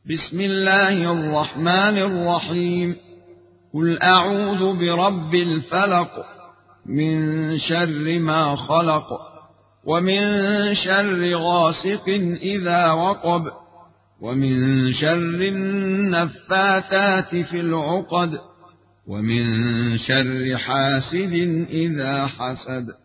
بسم الله الرحمن الرحيم. قل أعوذ برب الفلق، من شر ما خلق، ومن شر غاسق إذا وقب، ومن شر النفاثات في العقد، ومن شر حاسد إذا حسد.